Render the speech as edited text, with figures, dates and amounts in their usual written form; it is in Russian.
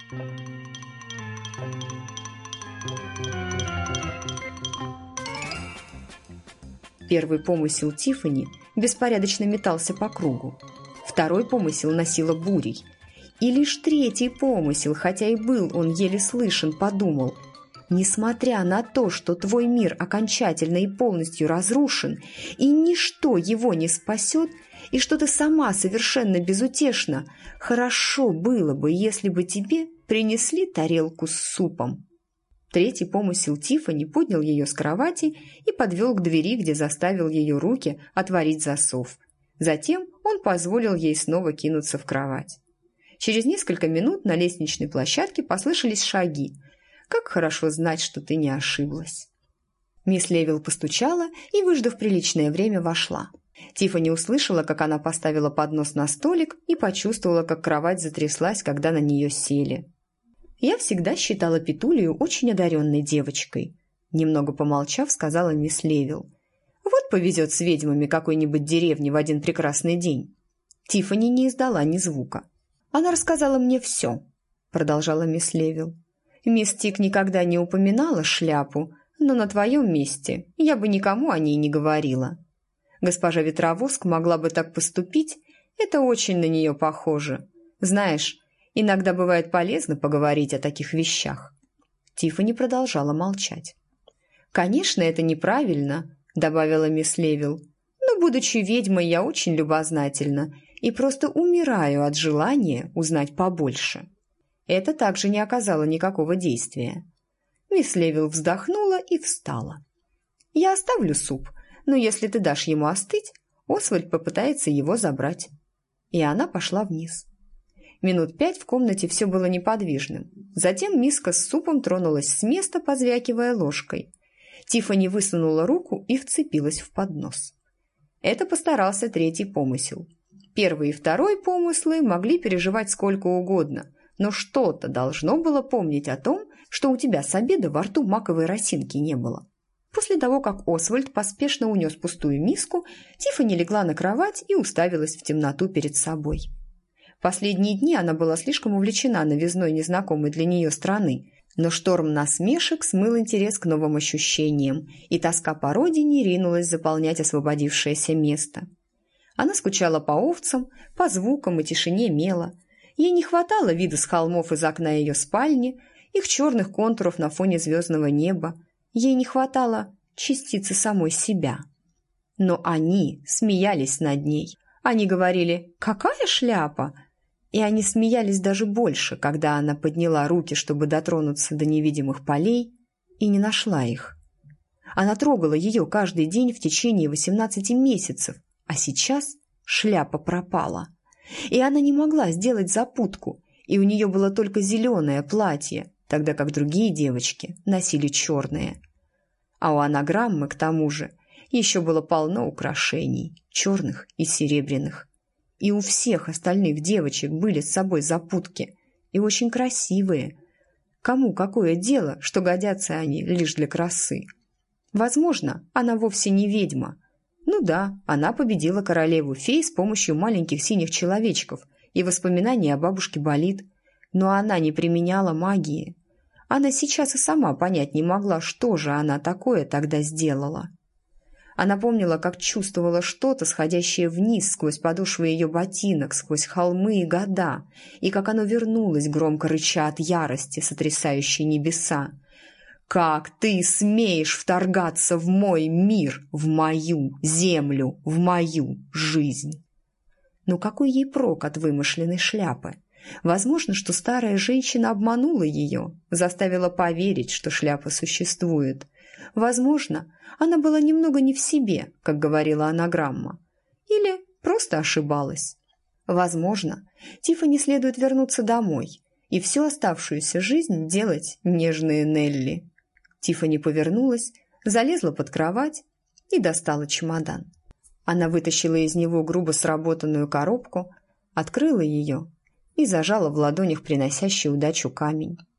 Первый помысел Тиффани беспорядочно метался по кругу. Второй помысел носила бурей. И лишь третий помысел, хотя и был он еле слышен, подумал: несмотря на то, что твой мир окончательно и полностью разрушен, и ничто его не спасет, и что ты сама совершенно безутешна, хорошо было бы, если бы тебе принесли тарелку с супом. Третий помысел Тиффани поднял ее с кровати и подвел к двери, где заставил ее руки отворить засов. Затем он позволил ей снова кинуться в кровать. Через несколько минут на лестничной площадке послышались шаги. Как хорошо знать, что ты не ошиблась. Мисс Левилл постучала и, выждав приличное время, вошла. Тиффани услышала, как она поставила поднос на столик, и почувствовала, как кровать затряслась, когда на нее сели. «Я всегда считала Петулию очень одаренной девочкой», – немного помолчав, сказала мисс Левилл. «Вот повезет с ведьмами какой-нибудь деревни в один прекрасный день». Тиффани не издала ни звука. «Она рассказала мне все», – продолжала мисс Левилл. «Мисс Тик никогда не упоминала шляпу, но на твоем месте я бы никому о ней не говорила. Госпожа Ветровоск могла бы так поступить, это очень на нее похоже. Знаешь, иногда бывает полезно поговорить о таких вещах». Тиффани продолжала молчать. «Конечно, это неправильно», – добавила мисс Левилл. «Но, будучи ведьмой, я очень любознательна и просто умираю от желания узнать побольше». Это также не оказало никакого действия. Мисс Левилл вздохнула и встала. «Я оставлю суп, но если ты дашь ему остыть, Освальд попытается его забрать». И она пошла вниз. Минут 5 в комнате все было неподвижным. Затем миска с супом тронулась с места, позвякивая ложкой. Тиффани высунула руку и вцепилась в поднос. Это постарался третий помысел. Первый и второй помыслы могли переживать сколько угодно, но что-то должно было помнить о том, что у тебя с обеда во рту маковой росинки не было. После того, как Освальд поспешно унес пустую миску, Тиффани легла на кровать и уставилась в темноту перед собой. Последние дни она была слишком увлечена новизной незнакомой для нее страны, но шторм насмешек смыл интерес к новым ощущениям, и тоска по родине ринулась заполнять освободившееся место. Она скучала по овцам, по звукам и тишине мела. Ей не хватало вида с холмов из окна ее спальни, их черных контуров на фоне звездного неба. Ей не хватало частицы самой себя. Но они смеялись над ней. Они говорили: «Какая шляпа?» И они смеялись даже больше, когда она подняла руки, чтобы дотронуться до невидимых полей, и не нашла их. Она трогала ее каждый день в течение 18 месяцев, а сейчас шляпа пропала. И она не могла сделать запутку, и у нее было только зеленое платье, тогда как другие девочки носили черное. А у анаграммы, к тому же, еще было полно украшений, черных и серебряных. И у всех остальных девочек были с собой запутки, и очень красивые. Кому какое дело, что годятся они лишь для красы? Возможно, она вовсе не ведьма. Ну да, она победила королеву-фей с помощью маленьких синих человечков и воспоминаний о бабушке Болит, но она не применяла магии. Она сейчас и сама понять не могла, что же она такое тогда сделала. Она помнила, как чувствовала что-то, сходящее вниз сквозь подошвы ее ботинок, сквозь холмы и года, и как оно вернулось, громко рыча от ярости, сотрясающей небеса. «Как ты смеешь вторгаться в мой мир, в мою землю, в мою жизнь?» Но какой ей прок от вымышленной шляпы? Возможно, что старая женщина обманула ее, заставила поверить, что шляпа существует. Возможно, она была немного не в себе, как говорила анаграмма, или просто ошибалась. Возможно, Тиффани следует вернуться домой и всю оставшуюся жизнь делать нежные Нелли. Тиффани повернулась, залезла под кровать и достала чемодан. Она вытащила из него грубо сработанную коробку, открыла ее и зажала в ладонях приносящий удачу камень.